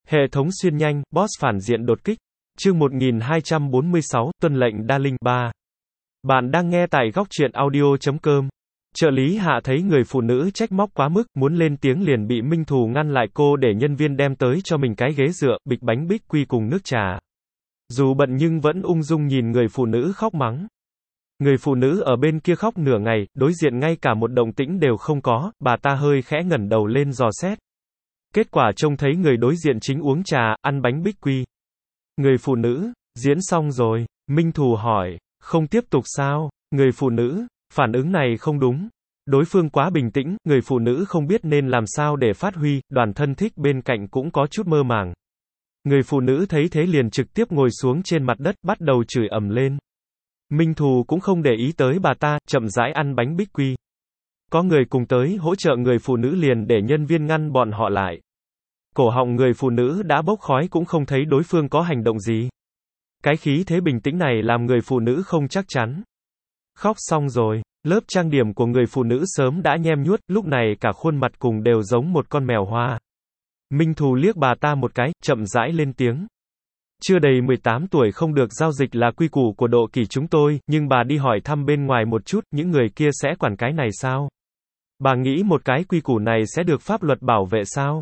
Hệ thống xuyên nhanh, boss phản diện đột kích. Chương 1246, tuân lệnh đa linh 3. Bạn đang nghe tại góc truyện audio.com. Trợ lý Hạ thấy người phụ nữ trách móc quá mức, muốn lên tiếng liền bị Minh Thù ngăn lại, cô để nhân viên đem tới cho mình cái ghế dựa, bịch bánh bích quy cùng nước trà. Dù bận nhưng vẫn ung dung nhìn người phụ nữ khóc mắng. Người phụ nữ ở bên kia khóc nửa ngày, đối diện ngay cả một động tĩnh đều không có, bà ta hơi khẽ ngẩng đầu lên dò xét. Kết quả trông thấy người đối diện chính uống trà, ăn bánh bích quy. Người phụ nữ, diễn xong rồi, Minh Thù hỏi, không tiếp tục sao? Người phụ nữ, phản ứng này không đúng. Đối phương quá bình tĩnh, người phụ nữ không biết nên làm sao để phát huy, đoàn thân thích bên cạnh cũng có chút mơ màng. Người phụ nữ thấy thế liền trực tiếp ngồi xuống trên mặt đất, bắt đầu chửi ầm lên. Minh Thù cũng không để ý tới bà ta, chậm rãi ăn bánh bích quy. Có người cùng tới hỗ trợ người phụ nữ liền để nhân viên ngăn bọn họ lại. Cổ họng người phụ nữ đã bốc khói cũng không thấy đối phương có hành động gì. Cái khí thế bình tĩnh này làm người phụ nữ không chắc chắn. Khóc xong rồi, lớp trang điểm của người phụ nữ sớm đã nhem nhuốc, lúc này cả khuôn mặt cùng đều giống một con mèo hoa. Minh Thù liếc bà ta một cái, chậm rãi lên tiếng. Chưa đầy 18 tuổi không được giao dịch là quy củ của độ kỳ chúng tôi, nhưng bà đi hỏi thăm bên ngoài một chút, những người kia sẽ quản cái này sao? Bà nghĩ một cái quy củ này sẽ được pháp luật bảo vệ sao?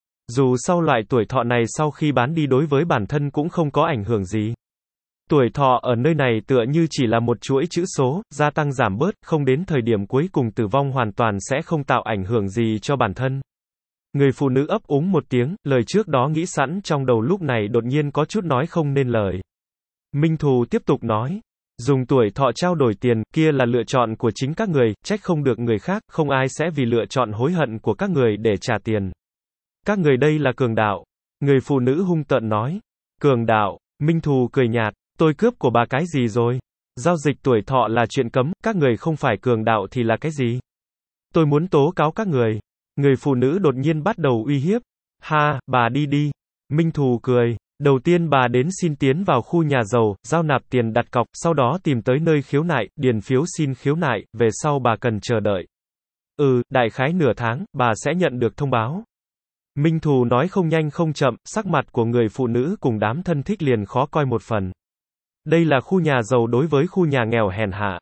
Dù sau loại tuổi thọ này sau khi bán đi đối với bản thân cũng không có ảnh hưởng gì. Tuổi thọ ở nơi này tựa như chỉ là một chuỗi chữ số, gia tăng giảm bớt, không đến thời điểm cuối cùng tử vong hoàn toàn sẽ không tạo ảnh hưởng gì cho bản thân. Người phụ nữ ấp úng một tiếng, lời trước đó nghĩ sẵn trong đầu lúc này đột nhiên có chút nói không nên lời. Minh Thù tiếp tục nói, dùng tuổi thọ trao đổi tiền, kia là lựa chọn của chính các người, trách không được người khác, không ai sẽ vì lựa chọn hối hận của các người để trả tiền. Các người đây là cường đạo. Người phụ nữ hung tợn nói. Cường đạo, Minh Thù cười nhạt, tôi cướp của bà cái gì rồi? Giao dịch tuổi thọ là chuyện cấm, các người không phải cường đạo thì là cái gì? Tôi muốn tố cáo các người. Người phụ nữ đột nhiên bắt đầu uy hiếp. Ha, bà đi đi. Minh Thù cười. Đầu tiên bà đến xin tiến vào khu nhà giàu, giao nạp tiền đặt cọc, sau đó tìm tới nơi khiếu nại, điền phiếu xin khiếu nại, về sau bà cần chờ đợi. Đại khái nửa tháng, bà sẽ nhận được thông báo. Minh Thù nói không nhanh không chậm, sắc mặt của người phụ nữ cùng đám thân thích liền khó coi một phần. Đây là khu nhà giàu đối với khu nhà nghèo hèn hạ.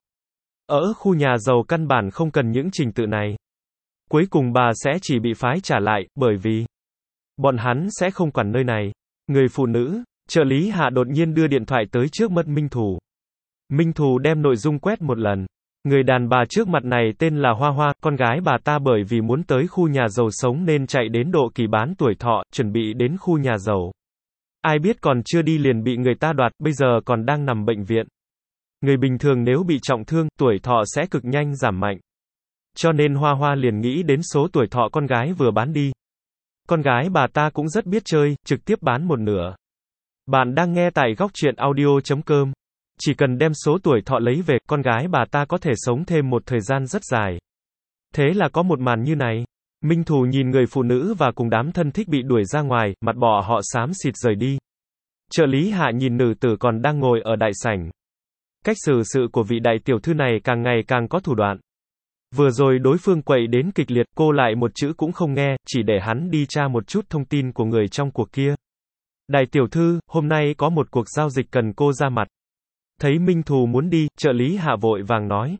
Ở khu nhà giàu căn bản không cần những trình tự này. Cuối cùng bà sẽ chỉ bị phái trả lại, bởi vì bọn hắn sẽ không quản nơi này. Người phụ nữ, trợ lý Hạ đột nhiên đưa điện thoại tới trước mắt Minh Thù. Minh Thù đem nội dung quét một lần. Người đàn bà trước mặt này tên là Hoa Hoa, con gái bà ta bởi vì muốn tới khu nhà giàu sống nên chạy đến độ kỳ bán tuổi thọ, chuẩn bị đến khu nhà giàu. Ai biết còn chưa đi liền bị người ta đoạt, bây giờ còn đang nằm bệnh viện. Người bình thường nếu bị trọng thương, tuổi thọ sẽ cực nhanh giảm mạnh. Cho nên Hoa Hoa liền nghĩ đến số tuổi thọ con gái vừa bán đi. Con gái bà ta cũng rất biết chơi, trực tiếp bán một nửa. Bạn đang nghe tại góc truyện audio.com. Chỉ cần đem số tuổi thọ lấy về, con gái bà ta có thể sống thêm một thời gian rất dài. Thế là có một màn như này. Minh Thù nhìn người phụ nữ và cùng đám thân thích bị đuổi ra ngoài, mặt bỏ họ xám xịt rời đi. Trợ lý Hạ nhìn nữ tử còn đang ngồi ở đại sảnh. Cách xử sự của vị đại tiểu thư này càng ngày càng có thủ đoạn. Vừa rồi đối phương quậy đến kịch liệt, cô lại một chữ cũng không nghe, chỉ để hắn đi tra một chút thông tin của người trong cuộc kia. Đại tiểu thư, hôm nay có một cuộc giao dịch cần cô ra mặt. Thấy Minh Thù muốn đi, trợ lý Hạ vội vàng nói.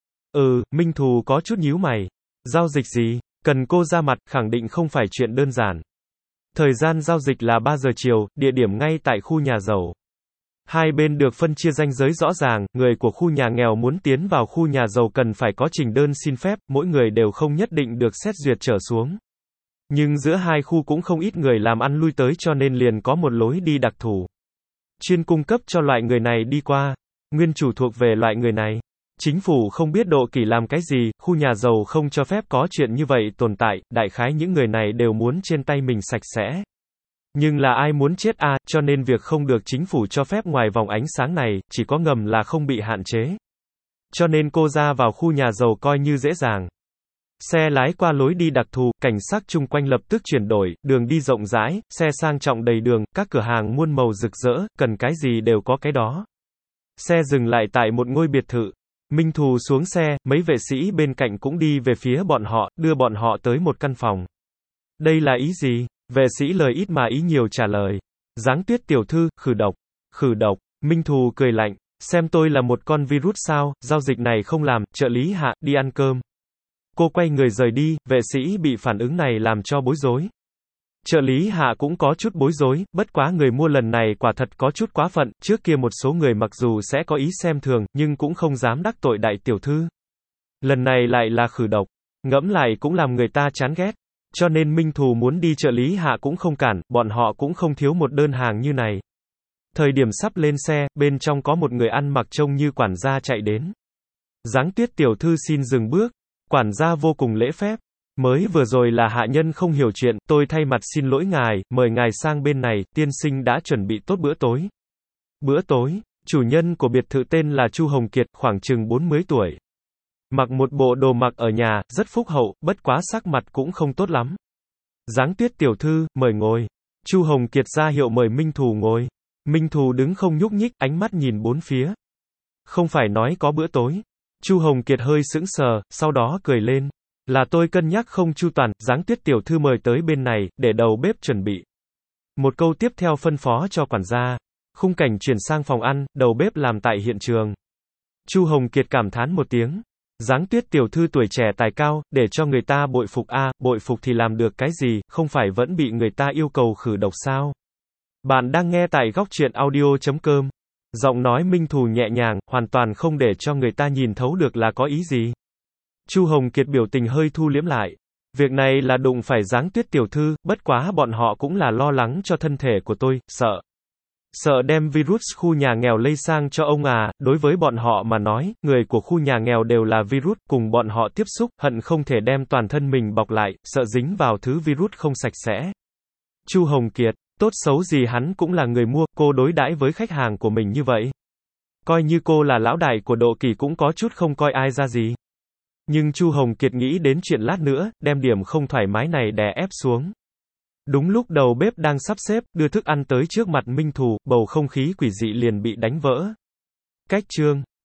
Minh Thù có chút nhíu mày. Giao dịch gì? Cần cô ra mặt, khẳng định không phải chuyện đơn giản. Thời gian giao dịch là 3 giờ chiều, địa điểm ngay tại khu nhà giàu. Hai bên được phân chia ranh giới rõ ràng, người của khu nhà nghèo muốn tiến vào khu nhà giàu cần phải có trình đơn xin phép, mỗi người đều không nhất định được xét duyệt trở xuống. Nhưng giữa hai khu cũng không ít người làm ăn lui tới cho nên liền có một lối đi đặc thù. Chuyên cung cấp cho loại người này đi qua. Nguyên chủ thuộc về loại người này. Chính phủ không biết độ kỷ làm cái gì, khu nhà giàu không cho phép có chuyện như vậy tồn tại, đại khái những người này đều muốn trên tay mình sạch sẽ. Nhưng là ai muốn chết cho nên việc không được chính phủ cho phép ngoài vòng ánh sáng này, chỉ có ngầm là không bị hạn chế. Cho nên cô ra vào khu nhà giàu coi như dễ dàng. Xe lái qua lối đi đặc thù, cảnh sắc chung quanh lập tức chuyển đổi, đường đi rộng rãi, xe sang trọng đầy đường, các cửa hàng muôn màu rực rỡ, cần cái gì đều có cái đó. Xe dừng lại tại một ngôi biệt thự. Minh Thù xuống xe, mấy vệ sĩ bên cạnh cũng đi về phía bọn họ, đưa bọn họ tới một căn phòng. Đây là ý gì? Vệ sĩ lời ít mà ý nhiều trả lời. Giáng Tuyết tiểu thư, khử độc. Khử độc. Minh Thù cười lạnh. Xem tôi là một con virus sao, giao dịch này không làm, trợ lý Hạ, đi ăn cơm. Cô quay người rời đi, vệ sĩ bị phản ứng này làm cho bối rối. Trợ lý Hạ cũng có chút bối rối, bất quá người mua lần này quả thật có chút quá phận, trước kia một số người mặc dù sẽ có ý xem thường, nhưng cũng không dám đắc tội đại tiểu thư. Lần này lại là khử độc, ngẫm lại cũng làm người ta chán ghét. Cho nên Minh Thù muốn đi trợ lý Hạ cũng không cản, bọn họ cũng không thiếu một đơn hàng như này. Thời điểm sắp lên xe, bên trong có một người ăn mặc trông như quản gia chạy đến. Giáng Tuyết tiểu thư xin dừng bước. Quản gia vô cùng lễ phép. Mới vừa rồi là hạ nhân không hiểu chuyện, tôi thay mặt xin lỗi ngài, mời ngài sang bên này, tiên sinh đã chuẩn bị tốt bữa tối. Bữa tối, chủ nhân của biệt thự tên là Chu Hồng Kiệt, khoảng chừng 40 tuổi. Mặc một bộ đồ mặc ở nhà, rất phúc hậu, bất quá sắc mặt cũng không tốt lắm. Giáng Tuyết tiểu thư, mời ngồi. Chu Hồng Kiệt ra hiệu mời Minh Thù ngồi. Minh Thù đứng không nhúc nhích, ánh mắt nhìn bốn phía. Không phải nói có bữa tối. Chu Hồng Kiệt hơi sững sờ, sau đó cười lên. Là tôi cân nhắc không chu toàn, Giáng Tuyết tiểu thư mời tới bên này, để đầu bếp chuẩn bị. Một câu tiếp theo phân phó cho quản gia. Khung cảnh chuyển sang phòng ăn, đầu bếp làm tại hiện trường. Chu Hồng Kiệt cảm thán một tiếng. Giáng Tuyết tiểu thư tuổi trẻ tài cao, để cho người ta bội phục a, bội phục thì làm được cái gì, không phải vẫn bị người ta yêu cầu khử độc sao? Bạn đang nghe tại góc truyện audio.com. Giọng nói Minh Thù nhẹ nhàng, hoàn toàn không để cho người ta nhìn thấu được là có ý gì. Chu Hồng Kiệt biểu tình hơi thu liễm lại. Việc này là đụng phải Giáng Tuyết tiểu thư, bất quá bọn họ cũng là lo lắng cho thân thể của tôi, sợ đem virus khu nhà nghèo lây sang cho ông à, đối với bọn họ mà nói, người của khu nhà nghèo đều là virus, cùng bọn họ tiếp xúc, hận không thể đem toàn thân mình bọc lại, sợ dính vào thứ virus không sạch sẽ. Chu Hồng Kiệt, tốt xấu gì hắn cũng là người mua, cô đối đãi với khách hàng của mình như vậy. Coi như cô là lão đại của Độ Kỳ cũng có chút không coi ai ra gì. Nhưng Chu Hồng Kiệt nghĩ đến chuyện lát nữa, đem điểm không thoải mái này đè ép xuống. Đúng lúc đầu bếp đang sắp xếp, đưa thức ăn tới trước mặt Minh Thù, bầu không khí quỷ dị liền bị đánh vỡ. Cách chương